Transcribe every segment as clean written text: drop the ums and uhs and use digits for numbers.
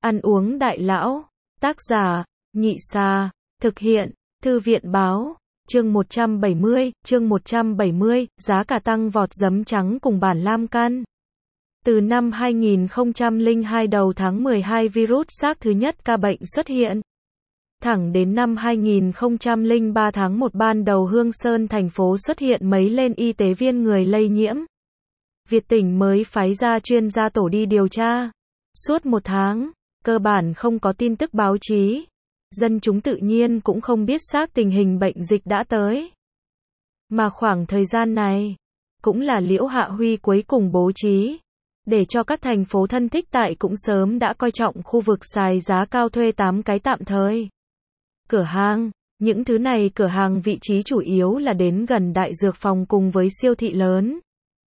Ăn uống đại lão. Tác giả, Nhị Sa. Thực hiện, Thư viện Báo. Chương 170, giá cả tăng vọt giấm trắng cùng bản lam căn. Từ năm 2002 đầu tháng 12 virus SARS thứ nhất ca bệnh xuất hiện. Thẳng đến năm 2003 tháng 1 ban đầu Hương Sơn thành phố xuất hiện mấy lên y tế viên người lây nhiễm. Việt tỉnh mới phái ra chuyên gia tổ đi điều tra. Suốt một tháng, cơ bản không có tin tức báo chí. Dân chúng tự nhiên cũng không biết xác tình hình bệnh dịch đã tới. Mà khoảng thời gian này, cũng là Liễu Hạ Huy cuối cùng bố trí. Để cho các thành phố thân thích tại cũng sớm đã coi trọng khu vực xài giá cao thuê 8 cái tạm thời. Cửa hàng, những thứ này cửa hàng vị trí chủ yếu là đến gần đại dược phòng cùng với siêu thị lớn.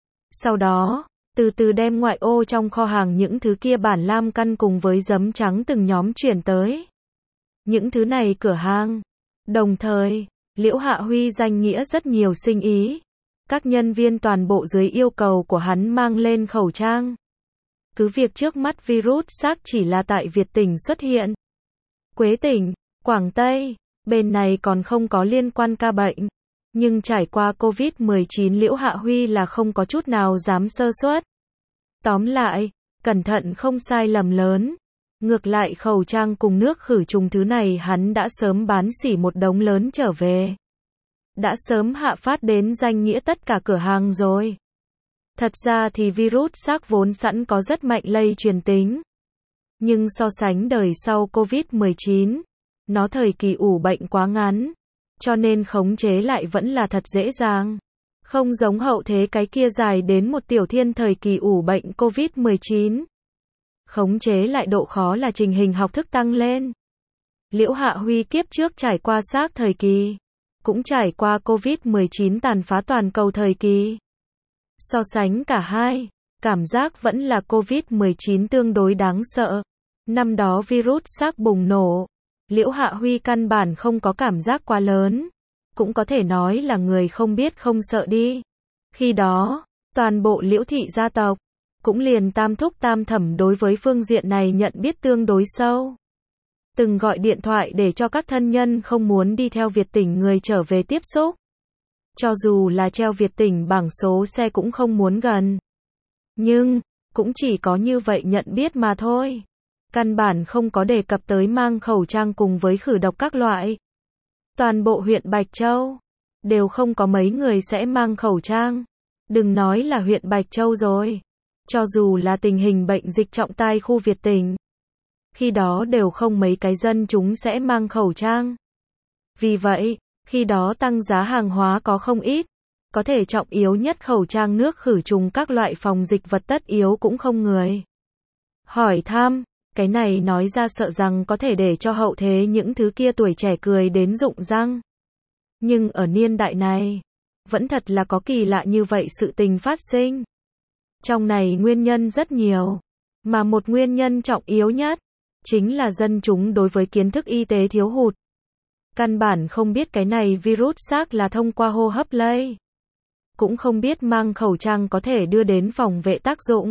Sau đó, từ từ đem ngoại ô trong kho hàng những thứ kia bản lam căn cùng với giấm trắng từng nhóm chuyển tới. Những thứ này cửa hàng. Đồng thời, Liễu Hạ Huy danh nghĩa rất nhiều sinh ý. Các nhân viên toàn bộ dưới yêu cầu của hắn mang lên khẩu trang. Cứ việc trước mắt virus SARS chỉ là tại Việt tỉnh xuất hiện. Quế tỉnh, Quảng Tây, bên này còn không có liên quan ca bệnh. Nhưng trải qua COVID-19 Liễu Hạ Huy là không có chút nào dám sơ suất. Tóm lại, cẩn thận không sai lầm lớn. Ngược lại khẩu trang cùng nước khử trùng thứ này hắn đã sớm bán xỉ một đống lớn trở về. Đã sớm hạ phát đến danh nghĩa tất cả cửa hàng rồi. Thật ra thì virus SARS vốn sẵn có rất mạnh lây truyền tính. Nhưng so sánh đời sau COVID-19, nó thời kỳ ủ bệnh quá ngắn. Cho nên khống chế lại vẫn là thật dễ dàng. Không giống hậu thế cái kia dài đến một tiểu thiên thời kỳ ủ bệnh COVID-19. Khống chế lại độ khó là trình hình học thức tăng lên. Liễu Hạ Huy kiếp trước trải qua SARS thời kỳ. Cũng trải qua COVID-19 tàn phá toàn cầu thời kỳ. So sánh cả hai, cảm giác vẫn là COVID-19 tương đối đáng sợ. Năm đó virus SARS bùng nổ. Liễu Hạ Huy căn bản không có cảm giác quá lớn. Cũng có thể nói là người không biết không sợ đi. Khi đó, toàn bộ Liễu thị gia tộc, cũng liền tam thúc tam thẩm đối với phương diện này nhận biết tương đối sâu. Từng gọi điện thoại để cho các thân nhân không muốn đi theo Việt tỉnh người trở về tiếp xúc. Cho dù là treo Việt tỉnh bảng số xe cũng không muốn gần. Nhưng, cũng chỉ có như vậy nhận biết mà thôi. Căn bản không có đề cập tới mang khẩu trang cùng với khử độc các loại. Toàn bộ huyện Bạch Châu, đều không có mấy người sẽ mang khẩu trang. Đừng nói là huyện Bạch Châu rồi. Cho dù là tình hình bệnh dịch trọng tai khu Việt tỉnh. Khi đó đều không mấy cái dân chúng sẽ mang khẩu trang. Vì vậy, khi đó tăng giá hàng hóa có không ít. Có thể trọng yếu nhất khẩu trang nước khử trùng các loại phòng dịch vật tất yếu cũng không người hỏi thăm. Cái này nói ra sợ rằng có thể để cho hậu thế những thứ kia tuổi trẻ cười đến rụng răng. Nhưng ở niên đại này, vẫn thật là có kỳ lạ như vậy sự tình phát sinh. Trong này nguyên nhân rất nhiều, mà một nguyên nhân trọng yếu nhất, chính là dân chúng đối với kiến thức y tế thiếu hụt. Căn bản không biết cái này virus SARS là thông qua hô hấp lây. Cũng không biết mang khẩu trang có thể đưa đến phòng vệ tác dụng.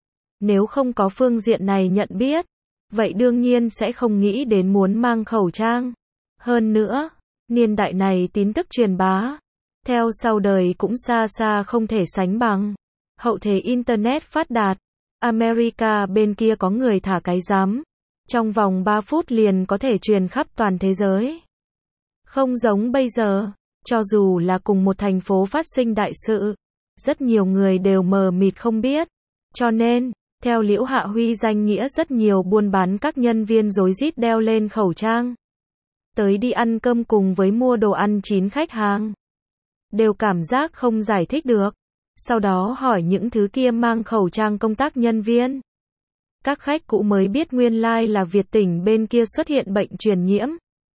Nếu không có phương diện này nhận biết, vậy đương nhiên sẽ không nghĩ đến muốn mang khẩu trang. Hơn nữa, niên đại này tin tức truyền bá, theo sau đời cũng xa xa không thể sánh bằng. Hậu thế Internet phát đạt, America bên kia có người thả cái rắm. Trong vòng 3 phút liền có thể truyền khắp toàn thế giới. Không giống bây giờ, cho dù là cùng một thành phố phát sinh đại sự, rất nhiều người đều mờ mịt không biết. Cho nên, theo Liễu Hạ Huy danh nghĩa rất nhiều buôn bán các nhân viên rối rít đeo lên khẩu trang. Tới đi ăn cơm cùng với mua đồ ăn chín khách hàng. Đều cảm giác không giải thích được. Sau đó hỏi những thứ kia mang khẩu trang công tác nhân viên. Các khách cũ mới biết nguyên lai là Việt tỉnh bên kia xuất hiện bệnh truyền nhiễm.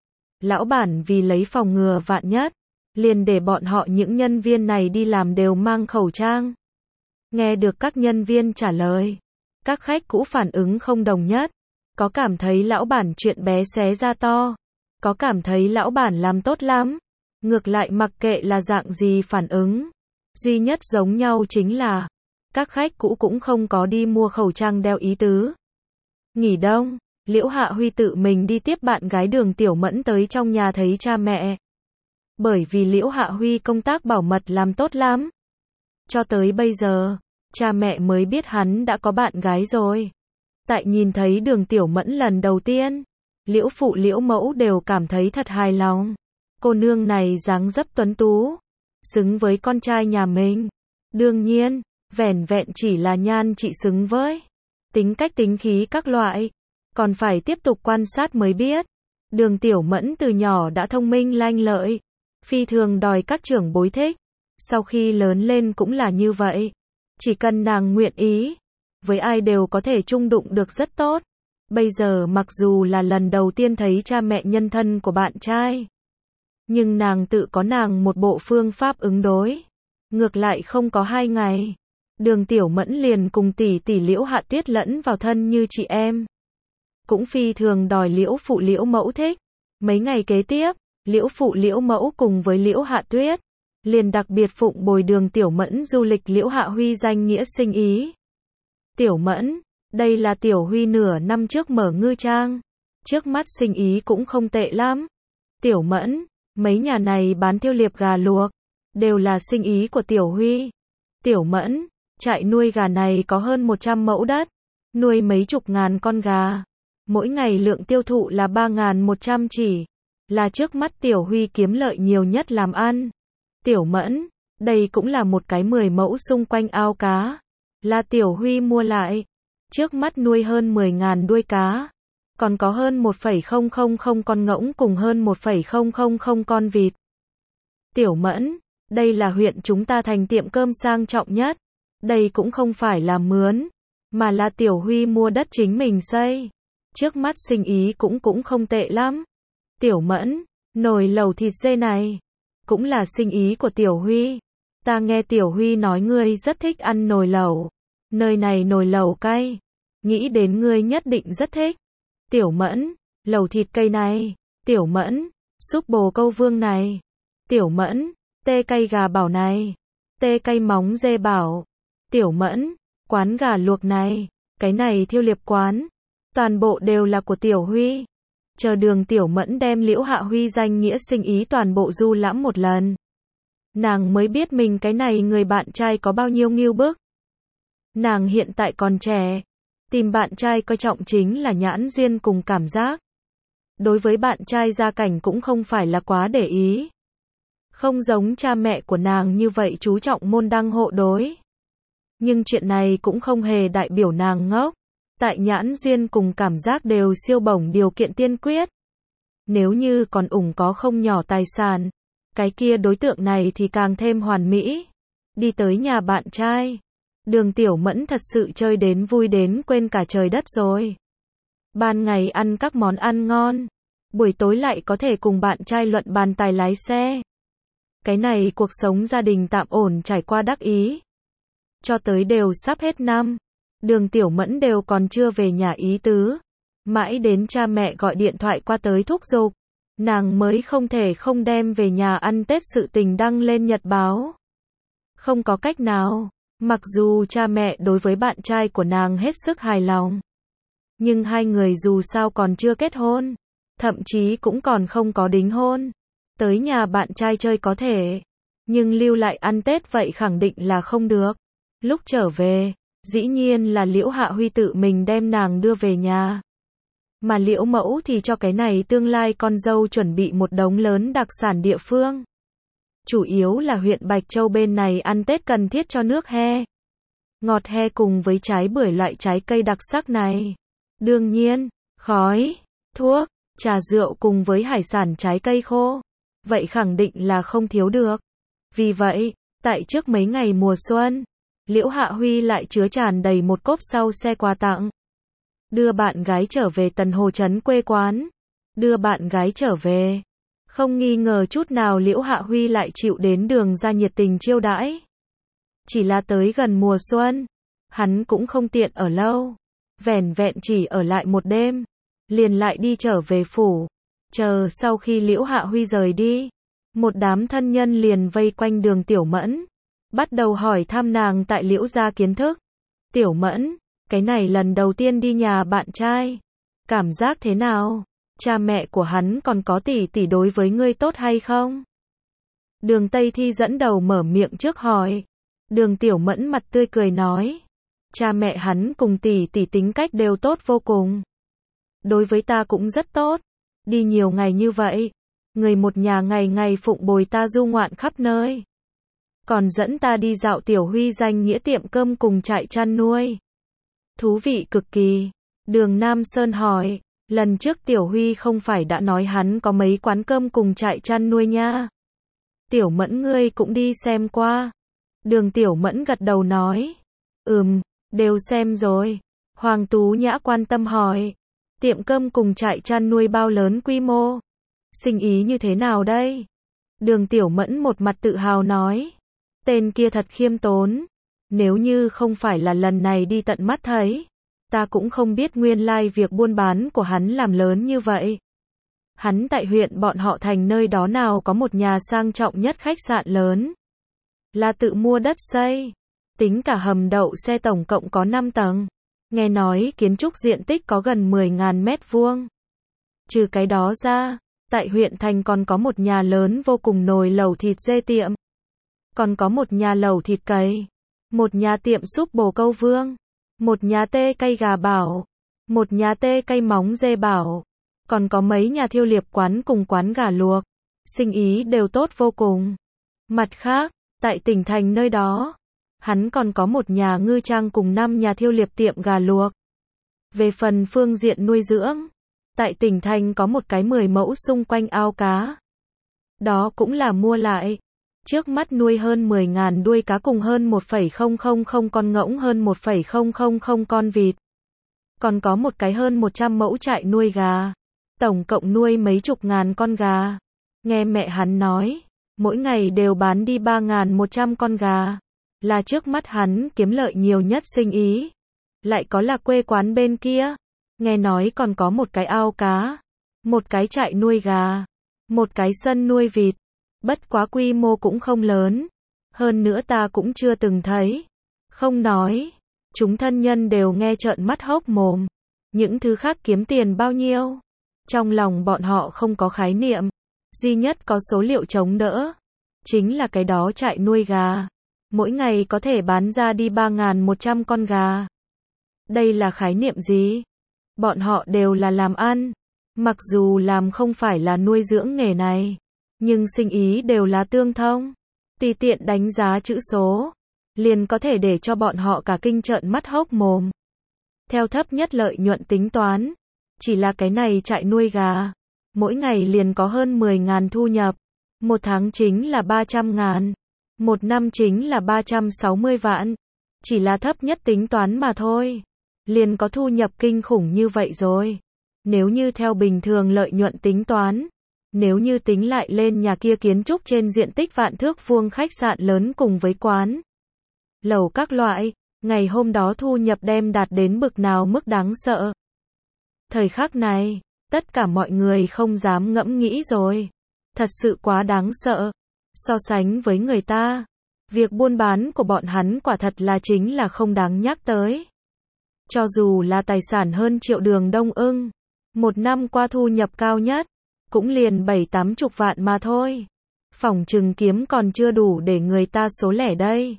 Lão bản vì lấy phòng ngừa vạn nhất, liền để bọn họ những nhân viên này đi làm đều mang khẩu trang. Nghe được các nhân viên trả lời, các khách cũ phản ứng không đồng nhất. Có cảm thấy lão bản chuyện bé xé ra to. Có cảm thấy lão bản làm tốt lắm. Ngược lại mặc kệ là dạng gì phản ứng. Duy nhất giống nhau chính là, các khách cũ cũng không có đi mua khẩu trang đeo ý tứ. Nghỉ đông, Liễu Hạ Huy tự mình đi tiếp bạn gái Đường Tiểu Mẫn tới trong nhà thấy cha mẹ. Bởi vì Liễu Hạ Huy công tác bảo mật làm tốt lắm. Cho tới bây giờ, cha mẹ mới biết hắn đã có bạn gái rồi. Tại nhìn thấy Đường Tiểu Mẫn lần đầu tiên, Liễu phụ Liễu mẫu đều cảm thấy thật hài lòng. Cô nương này dáng dấp tuấn tú, xứng với con trai nhà mình. Đương nhiên, vẻn vẹn chỉ là nhan trị xứng với tính cách tính khí các loại, còn phải tiếp tục quan sát mới biết. Đường Tiểu Mẫn từ nhỏ đã thông minh lanh lợi, phi thường đòi các trưởng bối thích. Sau khi lớn lên cũng là như vậy. Chỉ cần nàng nguyện ý, với ai đều có thể chung đụng được rất tốt. Bây giờ mặc dù là lần đầu tiên thấy cha mẹ nhân thân của bạn trai, nhưng nàng tự có nàng một bộ phương pháp ứng đối. Ngược lại không có 2 ngày, Đường Tiểu Mẫn liền cùng tỷ tỷ Liễu Hạ Tuyết lẫn vào thân như chị em. Cũng phi thường đòi Liễu phụ Liễu mẫu thích. Mấy ngày kế tiếp, Liễu phụ Liễu mẫu cùng với Liễu Hạ Tuyết liền đặc biệt phụng bồi Đường Tiểu Mẫn du lịch Liễu Hạ Huy danh nghĩa sinh ý. Tiểu Mẫn, đây là Tiểu Huy nửa năm trước mở ngư trang, trước mắt sinh ý cũng không tệ lắm. Tiểu Mẫn, mấy nhà này bán thiêu liệp gà luộc, đều là sinh ý của Tiểu Huy. Tiểu Mẫn, trại nuôi gà này có hơn 100 mẫu đất, nuôi mấy chục ngàn con gà. Mỗi ngày lượng tiêu thụ là 3.100 chỉ, là trước mắt Tiểu Huy kiếm lợi nhiều nhất làm ăn. Tiểu Mẫn, đây cũng là một cái 10 mẫu xung quanh ao cá, là Tiểu Huy mua lại. Trước mắt nuôi hơn 10.000 đuôi cá, còn có hơn 1,000 con ngỗng cùng hơn 1,000 con vịt. Tiểu Mẫn, đây là huyện chúng ta thành tiệm cơm sang trọng nhất. Đây cũng không phải là mướn, mà là Tiểu Huy mua đất chính mình xây. Trước mắt sinh ý cũng không tệ lắm. Tiểu Mẫn, nồi lẩu thịt dê này cũng là sinh ý của Tiểu Huy. Ta nghe Tiểu Huy nói ngươi rất thích ăn nồi lẩu. Nơi này nồi lẩu cay, nghĩ đến ngươi nhất định rất thích. Tiểu Mẫn, lẩu thịt cây này. Tiểu Mẫn, súp bồ câu vương này. Tiểu Mẫn, tê cay gà bảo này. Tê cay móng dê bảo. Tiểu Mẫn, quán gà luộc này. Cái này thiêu liệp quán. Toàn bộ đều là của Tiểu Huy. Chờ Đường Tiểu Mẫn đem Liễu Hạ Huy danh nghĩa sinh ý toàn bộ du lãm một lần, nàng mới biết mình cái này người bạn trai có bao nhiêu ngưu bức. Nàng hiện tại còn trẻ, tìm bạn trai coi trọng chính là nhãn duyên cùng cảm giác. Đối với bạn trai gia cảnh cũng không phải là quá để ý. Không giống cha mẹ của nàng như vậy chú trọng môn đăng hộ đối. Nhưng chuyện này cũng không hề đại biểu nàng ngốc. Tại nhãn duyên cùng cảm giác đều siêu bổng điều kiện tiên quyết. Nếu như còn có không nhỏ tài sản, cái kia đối tượng này thì càng thêm hoàn mỹ. Đi tới nhà bạn trai, Đường Tiểu Mẫn thật sự chơi đến vui đến quên cả trời đất rồi. Ban ngày ăn các món ăn ngon, buổi tối lại có thể cùng bạn trai luận bàn tài lái xe. Cái này cuộc sống gia đình tạm ổn trải qua đắc ý. Cho tới đều sắp hết năm, Đường Tiểu Mẫn đều còn chưa về nhà ý tứ. Mãi đến cha mẹ gọi điện thoại qua tới thúc giục, nàng mới không thể không đem về nhà ăn Tết sự tình đăng lên nhật báo. Không có cách nào, mặc dù cha mẹ đối với bạn trai của nàng hết sức hài lòng, nhưng hai người dù sao còn chưa kết hôn, thậm chí cũng còn không có đính hôn. Tới nhà bạn trai chơi có thể, nhưng lưu lại ăn Tết vậy khẳng định là không được. Lúc trở về, dĩ nhiên là Liễu Hạ Huy tự mình đem nàng đưa về nhà. Mà Liễu mẫu thì cho cái này tương lai con dâu chuẩn bị một đống lớn đặc sản địa phương. Chủ yếu là huyện Bạch Châu bên này ăn Tết cần thiết cho nước he. Ngọt he cùng với trái bưởi loại trái cây đặc sắc này. Đương nhiên, khói, thuốc, trà rượu cùng với hải sản trái cây khô. Vậy khẳng định là không thiếu được. Vì vậy, tại trước mấy ngày mùa xuân, Liễu Hạ Huy lại chứa tràn đầy một cốp sau xe quà tặng. Đưa bạn gái trở về Tần Hồ Trấn quê quán. Đưa bạn gái trở về. Không nghi ngờ chút nào Liễu Hạ Huy lại chịu đến Đường ra nhiệt tình chiêu đãi. Chỉ là tới gần mùa xuân, hắn cũng không tiện ở lâu. Vẻn vẹn chỉ ở lại một đêm, liền lại đi trở về phủ. Chờ sau khi Liễu Hạ Huy rời đi, một đám thân nhân liền vây quanh Đường Tiểu Mẫn, bắt đầu hỏi thăm nàng tại Liễu gia kiến thức. Tiểu Mẫn, cái này lần đầu tiên đi nhà bạn trai, Cảm giác thế nào? Cha mẹ của hắn còn có tỷ tỷ đối với ngươi tốt hay không? Đường Tây Thi dẫn đầu mở miệng trước hỏi. Đường Tiểu Mẫn mặt tươi cười nói. Cha mẹ hắn cùng tỷ tỷ tính cách đều tốt vô cùng. Đối với ta cũng rất tốt. Đi nhiều ngày như vậy. Người một nhà ngày ngày phụng bồi ta du ngoạn khắp nơi. Còn dẫn ta đi dạo Tiểu Huy danh nghĩa tiệm cơm cùng trại chăn nuôi. Thú vị cực kỳ. Đường Nam Sơn hỏi. Lần trước Tiểu Huy không phải đã nói hắn có mấy quán cơm cùng trại chăn nuôi nha. Tiểu Mẫn ngươi cũng đi xem qua. Đường Tiểu Mẫn gật đầu nói. Đều xem rồi. Hoàng Tú Nhã quan tâm hỏi. Tiệm cơm cùng trại chăn nuôi bao lớn quy mô? Sinh ý như thế nào đây? Đường Tiểu Mẫn một mặt tự hào nói. Tên kia thật khiêm tốn. Nếu như không phải là lần này đi tận mắt thấy, ta cũng không biết nguyên lai việc buôn bán của hắn làm lớn như vậy. Hắn tại huyện bọn họ thành nơi đó nào có một nhà sang trọng nhất khách sạn lớn. Là tự mua đất xây. Tính cả hầm đậu xe tổng cộng có 5 tầng. Nghe nói kiến trúc diện tích có gần 10.000 mét vuông. Trừ cái đó ra, tại huyện thành còn có một nhà lớn vô cùng nồi lẩu thịt dê tiệm. Còn có một nhà lẩu thịt cầy. Một nhà tiệm súp bồ câu vương. Một nhà tê cây gà bảo. Một nhà tê cây móng dê bảo. Còn có mấy nhà thiêu liệp quán cùng quán gà luộc. Sinh ý đều tốt vô cùng. Mặt khác, tại tỉnh thành nơi đó, hắn còn có một nhà ngư trang cùng 5 nhà thiêu liệp tiệm gà luộc. Về phần phương diện nuôi dưỡng, tại tỉnh thành có một cái 10 mẫu xung quanh ao cá. Đó cũng là mua lại. Trước mắt nuôi hơn 10.000 đuôi cá cùng hơn 1,000 con ngỗng, hơn 1,000 con vịt. Còn có một cái hơn 100 mẫu trại nuôi gà. Tổng cộng nuôi mấy chục ngàn con gà. Nghe mẹ hắn nói, mỗi ngày đều bán đi 3.100 con gà. Là trước mắt hắn kiếm lợi nhiều nhất sinh ý. Lại có là quê quán bên kia. Nghe nói còn có một cái ao cá. Một cái trại nuôi gà. Một cái sân nuôi vịt. Bất quá quy mô cũng không lớn. Hơn nữa ta cũng chưa từng thấy. Không nói. Chúng thân nhân đều nghe trợn mắt hốc mồm. Những thứ khác kiếm tiền bao nhiêu? Trong lòng bọn họ không có khái niệm. Duy nhất có số liệu chống đỡ. Chính là cái đó trại nuôi gà. Mỗi ngày có thể bán ra đi 3.100 con gà. Đây là khái niệm gì? Bọn họ đều là làm ăn. Mặc dù làm không phải là nuôi dưỡng nghề này. Nhưng sinh ý đều là tương thông. Tùy tiện đánh giá chữ số. Liền có thể để cho bọn họ cả kinh trợn mắt hốc mồm. Theo thấp nhất lợi nhuận tính toán. Chỉ là cái này trại nuôi gà. Mỗi ngày liền có hơn 10.000 thu nhập. Một tháng chính là 300.000. Một năm chính là 360 vạn. Chỉ là thấp nhất tính toán mà thôi. Liền có thu nhập kinh khủng như vậy rồi. Nếu như theo bình thường lợi nhuận tính toán. Nếu như tính lại lên nhà kia kiến trúc trên diện tích vạn thước vuông khách sạn lớn cùng với quán lẩu các loại, ngày hôm đó thu nhập đem đạt đến bực nào mức đáng sợ. Thời khắc này, tất cả mọi người không dám ngẫm nghĩ rồi. Thật sự quá đáng sợ. So sánh với người ta, việc buôn bán của bọn hắn quả thật là chính là không đáng nhắc tới. Cho dù là tài sản hơn triệu Đường Đông Ưng, một năm qua thu nhập cao nhất, cũng liền 70-80 vạn mà thôi. Phỏng chừng kiếm còn chưa đủ để người ta số lẻ đây.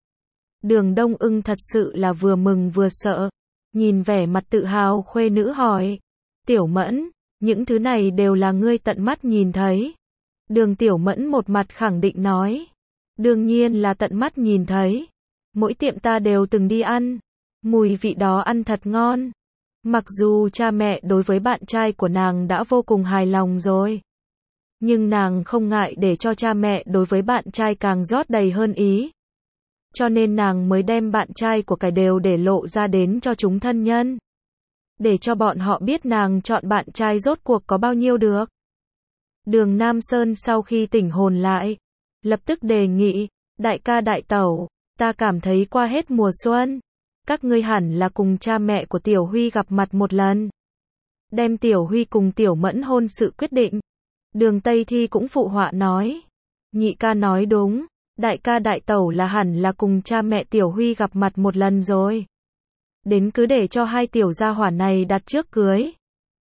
Đường Đông Ưng thật sự là vừa mừng vừa sợ. Nhìn vẻ mặt tự hào khuê nữ hỏi. Tiểu Mẫn, những thứ này đều là ngươi tận mắt nhìn thấy. Đường Tiểu Mẫn một mặt khẳng định nói. Đương nhiên là tận mắt nhìn thấy. Mỗi tiệm ta đều từng đi ăn. Mùi vị đó ăn thật ngon. Mặc dù cha mẹ đối với bạn trai của nàng đã vô cùng hài lòng rồi. Nhưng nàng không ngại để cho cha mẹ đối với bạn trai càng rót đầy hơn ý. Cho nên nàng mới đem bạn trai của cải đều để lộ ra đến cho chúng thân nhân. Để cho bọn họ biết nàng chọn bạn trai rốt cuộc có bao nhiêu được. Đường Nam Sơn sau khi tỉnh hồn lại, lập tức đề nghị, đại ca đại tẩu, ta cảm thấy qua hết mùa xuân, các ngươi hẳn là cùng cha mẹ của Tiểu Huy gặp mặt một lần. Đem Tiểu Huy cùng Tiểu Mẫn hôn sự quyết định. Đường Tây Thi cũng phụ họa nói. Nhị ca nói đúng, đại ca đại tẩu là hẳn là cùng cha mẹ Tiểu Huy gặp mặt một lần rồi. Đến cứ để cho hai tiểu gia hỏa này đặt trước cưới.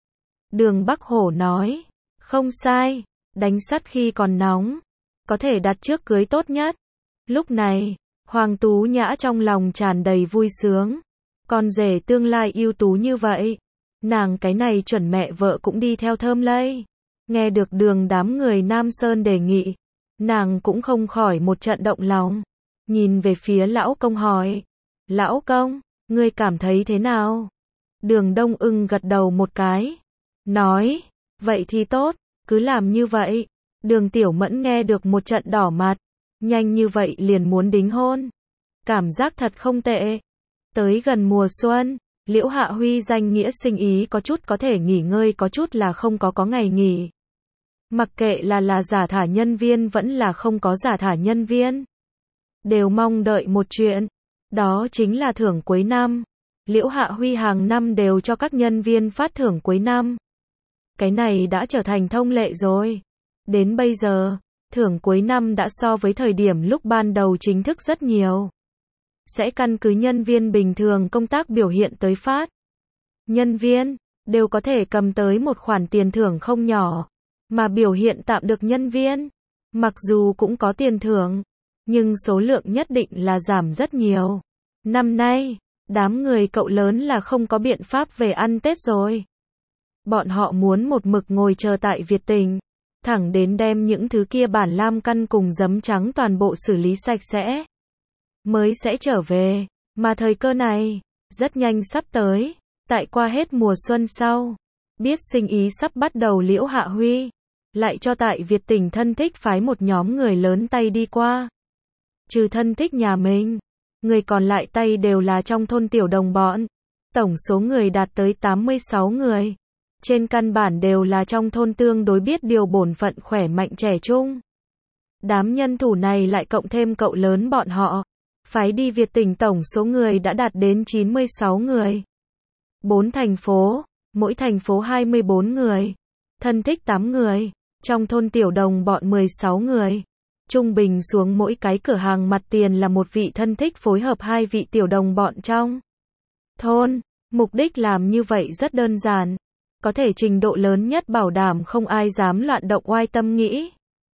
Đường Bắc Hổ nói, không sai, đánh sắt khi còn nóng, có thể đặt trước cưới tốt nhất. Lúc này, Hoàng Tú Nhã trong lòng tràn đầy vui sướng, con rể tương lai ưu tú như vậy, nàng cái này chuẩn mẹ vợ cũng đi theo thơm lây. Nghe được Đường đám người Nam Sơn đề nghị, nàng cũng không khỏi một trận động lòng, nhìn về phía lão công hỏi, lão công, ngươi cảm thấy thế nào? Đường Đông Ưng gật đầu một cái, nói, vậy thì tốt, cứ làm như vậy. Đường Tiểu Mẫn nghe được một trận đỏ mặt, nhanh như vậy liền muốn đính hôn. Cảm giác thật không tệ. Tới gần mùa xuân, Liễu Hạ Huy danh nghĩa sinh ý có chút có thể nghỉ ngơi, có chút là không có ngày nghỉ. Mặc kệ là giả thả nhân viên vẫn là không có giả thả nhân viên, đều mong đợi một chuyện, đó chính là thưởng cuối năm. Liễu Hạ Huy hàng năm đều cho các nhân viên phát thưởng cuối năm. Cái này đã trở thành thông lệ rồi. Đến bây giờ, thưởng cuối năm đã so với thời điểm lúc ban đầu chính thức rất nhiều. Sẽ căn cứ nhân viên bình thường công tác biểu hiện tới phát. Nhân viên đều có thể cầm tới một khoản tiền thưởng không nhỏ, mà biểu hiện tạm được nhân viên, mặc dù cũng có tiền thưởng, nhưng số lượng nhất định là giảm rất nhiều. Năm nay, đám người cậu lớn là không có biện pháp về ăn Tết rồi. Bọn họ muốn một mực ngồi chờ tại Việt Tỉnh, thẳng đến đem những thứ kia bản lam căn cùng giấm trắng toàn bộ xử lý sạch sẽ, mới sẽ trở về. Mà thời cơ này, rất nhanh sắp tới, tại qua hết mùa xuân sau, biết sinh ý sắp bắt đầu, Liễu Hạ Huy lại cho tại Việt Tỉnh thân thích phái một nhóm người lớn tay đi qua. Trừ thân thích nhà mình, người còn lại tay đều là trong thôn tiểu đồng bọn. Tổng số người đạt tới 86 người. Trên căn bản đều là trong thôn tương đối biết điều, bổn phận, khỏe mạnh, trẻ trung. Đám nhân thủ này lại cộng thêm cậu lớn bọn họ, phái đi Việt Tỉnh tổng số người đã đạt đến 96 người. 4 thành phố, mỗi thành phố 24 người. Thân thích 8 người. Trong thôn tiểu đồng bọn 16 người. Trung bình xuống mỗi cái cửa hàng mặt tiền là một vị thân thích phối hợp 2 vị tiểu đồng bọn trong thôn. Mục đích làm như vậy rất đơn giản, có thể trình độ lớn nhất bảo đảm không ai dám loạn động oai tâm nghĩ.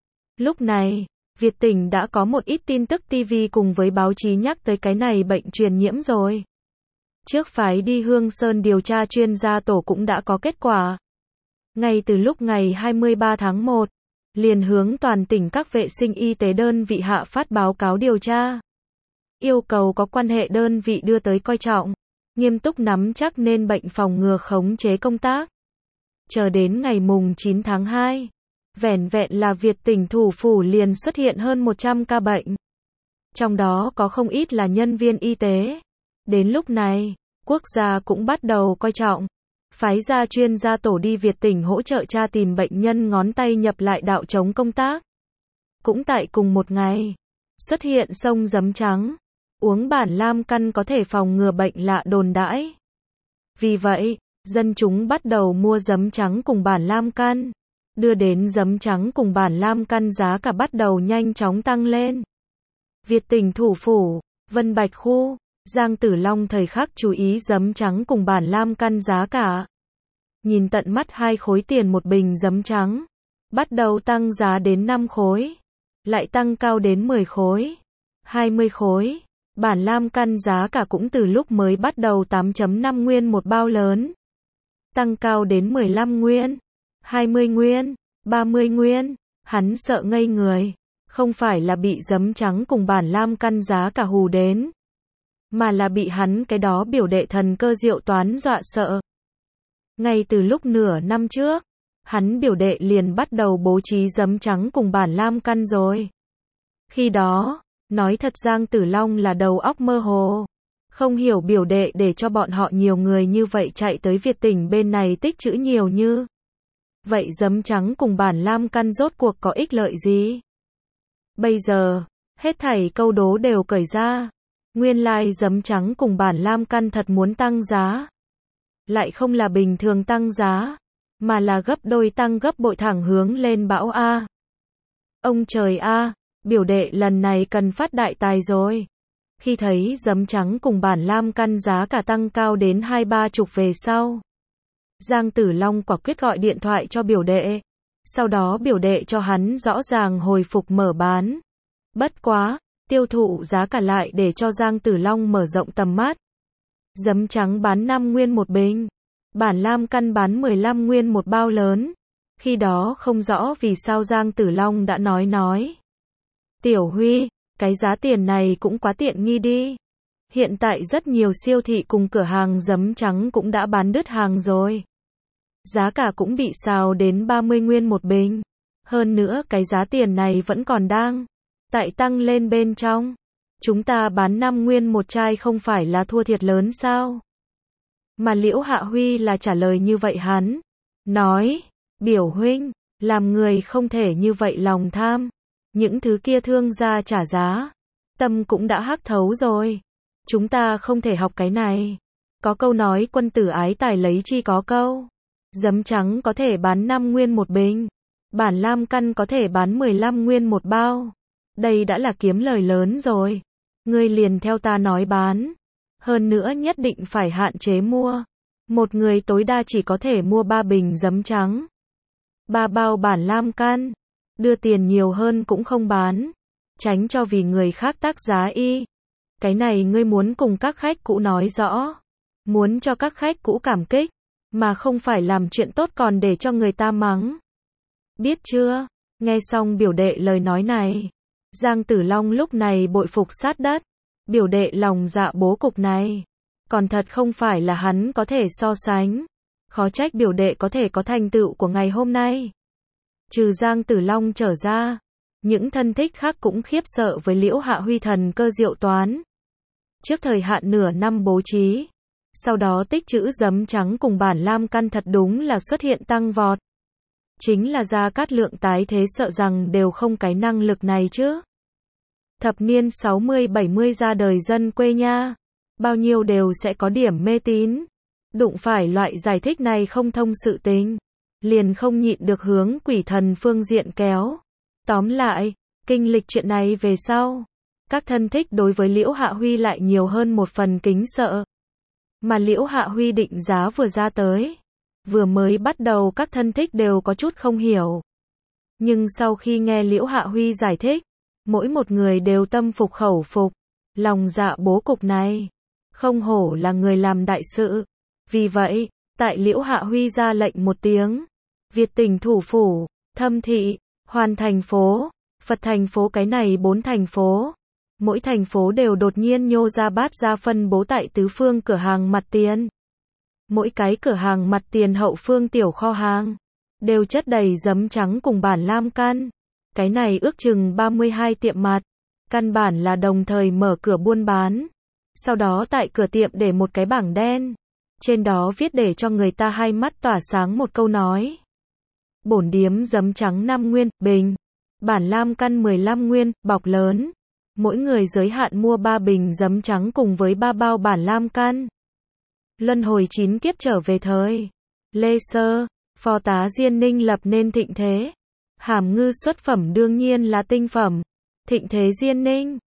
Lúc này, Việt Tỉnh đã có một ít tin tức TV cùng với báo chí nhắc tới cái này bệnh truyền nhiễm rồi. Trước phái đi Hương Sơn điều tra chuyên gia tổ cũng đã có kết quả. Ngay từ lúc ngày 23 tháng 1, liền hướng toàn tỉnh các vệ sinh y tế đơn vị hạ phát báo cáo điều tra. Yêu cầu có quan hệ đơn vị đưa tới coi trọng, nghiêm túc nắm chắc nên bệnh phòng ngừa khống chế công tác. Chờ đến ngày mùng 9 tháng 2, vẻn vẹn là Việt Tỉnh thủ phủ liền xuất hiện hơn 100 ca bệnh. Trong đó có không ít là nhân viên y tế. Đến lúc này, quốc gia cũng bắt đầu coi trọng, phái ra chuyên gia tổ đi Việt Tỉnh hỗ trợ tra tìm bệnh nhân ngón tay nhập lại đạo chống công tác. Cũng tại cùng một ngày, xuất hiện sông giấm trắng, uống bản lam căn có thể phòng ngừa bệnh lạ đồn đãi. Vì vậy, dân chúng bắt đầu mua giấm trắng cùng bản lam căn, đưa đến giấm trắng cùng bản lam căn giá cả bắt đầu nhanh chóng tăng lên. Việt Tỉnh thủ phủ, Vân Bạch khu, Giang Tử Long thời khắc chú ý giấm trắng cùng bản lam căn giá cả. Nhìn tận mắt 2 khối tiền một bình giấm trắng, bắt đầu tăng giá đến 5 khối, lại tăng cao đến 10 khối, 20 khối. Bản lam căn giá cả cũng từ lúc mới bắt đầu 8.5 nguyên một bao lớn, tăng cao đến 15 nguyên, 20 nguyên, 30 nguyên. Hắn sợ ngây người, không phải là bị giấm trắng cùng bản lam căn giá cả hù đến, mà là bị hắn cái đó biểu đệ thần cơ diệu toán dọa sợ. Ngay từ lúc nửa năm trước, hắn biểu đệ liền bắt đầu bố trí giấm trắng cùng bản lam căn rồi. Khi đó, nói thật Giang Tử Long là đầu óc mơ hồ, không hiểu biểu đệ để cho bọn họ nhiều người như vậy chạy tới Việt Tỉnh bên này tích trữ nhiều như vậy giấm trắng cùng bản lam căn rốt cuộc có ích lợi gì. Bây giờ, hết thảy câu đố đều cởi ra. Nguyên lai giấm trắng cùng bản lam căn thật muốn tăng giá. Lại không là bình thường tăng giá, mà là gấp đôi tăng gấp bội, thẳng hướng lên bão A. Ông trời A, biểu đệ lần này cần phát đại tài rồi. Khi thấy giấm trắng cùng bản lam căn giá cả tăng cao đến 2-3 chục về sau, Giang Tử Long quả quyết gọi điện thoại cho biểu đệ. Sau đó biểu đệ cho hắn rõ ràng hồi phục mở bán. Bất quá, tiêu thụ giá cả lại để cho Giang Tử Long mở rộng tầm mắt. Giấm trắng bán 5 nguyên một bình. Bản lam căn bán 15 nguyên một bao lớn. Khi đó không rõ vì sao Giang Tử Long đã nói. Tiểu Huy, cái giá tiền này cũng quá tiện nghi đi. Hiện tại rất nhiều siêu thị cùng cửa hàng giấm trắng cũng đã bán đứt hàng rồi. Giá cả cũng bị xào đến 30 nguyên một bình. Hơn nữa cái giá tiền này vẫn còn đang tại tăng lên bên trong. Chúng ta bán 5 nguyên một chai không phải là thua thiệt lớn sao? Mà Liễu Hạ Huy là trả lời như vậy hắn. Nói, biểu huynh, làm người không thể như vậy lòng tham. Những thứ kia thương gia trả giá. Tâm cũng đã hắc thấu rồi. Chúng ta không thể học cái này. Có câu nói quân tử ái tài lấy chi có câu. Giấm trắng có thể bán 5 nguyên một bình. Bản lam căn có thể bán 15 nguyên một bao. Đây đã là kiếm lời lớn rồi. Ngươi liền theo ta nói bán. Hơn nữa nhất định phải hạn chế mua. Một người tối đa chỉ có thể mua 3 bình giấm trắng. 3 bao bản lam căn. Đưa tiền nhiều hơn cũng không bán. Tránh cho vì người khác tác giá y. Cái này ngươi muốn cùng các khách cũ nói rõ. Muốn cho các khách cũ cảm kích. Mà không phải làm chuyện tốt còn để cho người ta mắng. Biết chưa? Nghe xong biểu đệ lời nói này. Giang Tử Long lúc này bội phục sát đất. Biểu đệ lòng dạ bố cục này. Còn thật không phải là hắn có thể so sánh. Khó trách biểu đệ có thể có thành tựu của ngày hôm nay. Trừ Giang Tử Long trở ra. Những thân thích khác cũng khiếp sợ với Liễu Hạ Huy thần cơ diệu toán. Trước thời hạn nửa năm bố trí. Sau đó tích trữ giấm trắng cùng bản lam căn thật đúng là xuất hiện tăng vọt. Chính là Gia Cát Lượng tái thế sợ rằng đều không cái năng lực này chứ. Thập niên 60-70 ra đời dân quê nha. Bao nhiêu đều sẽ có điểm mê tín. Đụng phải loại giải thích này không thông sự tình. Liền không nhịn được hướng quỷ thần phương diện kéo. Tóm lại, kinh lịch chuyện này về sau. Các thân thích đối với Liễu Hạ Huy lại nhiều hơn một phần kính sợ. Mà Liễu Hạ Huy định giá vừa ra tới. Vừa mới bắt đầu các thân thích đều có chút không hiểu. Nhưng sau khi nghe Liễu Hạ Huy giải thích, mỗi một người đều tâm phục khẩu phục. Lòng dạ bố cục này. Không hổ là người làm đại sự. Vì vậy, tại Liễu Hạ Huy ra lệnh một tiếng. Việt tỉnh thủ phủ, Thâm thị, Hoàn thành phố, Phật thành phố cái này 4 thành phố. Mỗi thành phố đều đột nhiên nhô ra bát ra phân bố tại tứ phương cửa hàng mặt tiền. Mỗi cái cửa hàng mặt tiền hậu phương tiểu kho hàng. Đều chất đầy giấm trắng cùng bản lam căn. Cái này ước chừng 32 tiệm mặt. Căn bản là đồng thời mở cửa buôn bán. Sau đó tại cửa tiệm để một cái bảng đen. Trên đó viết để cho người ta hai mắt tỏa sáng một câu nói. Bổn điếm giấm trắng 5 nguyên, bình. Bản lam căn 15 nguyên, bọc lớn. Mỗi người giới hạn mua 3 bình giấm trắng cùng với 3 bao bản lam căn. Luân hồi 9 kiếp trở về thời Lê Sơ, phó tá Diên Ninh lập nên thịnh thế. Hàm ngư xuất phẩm đương nhiên là tinh phẩm. Thịnh thế Diên Ninh.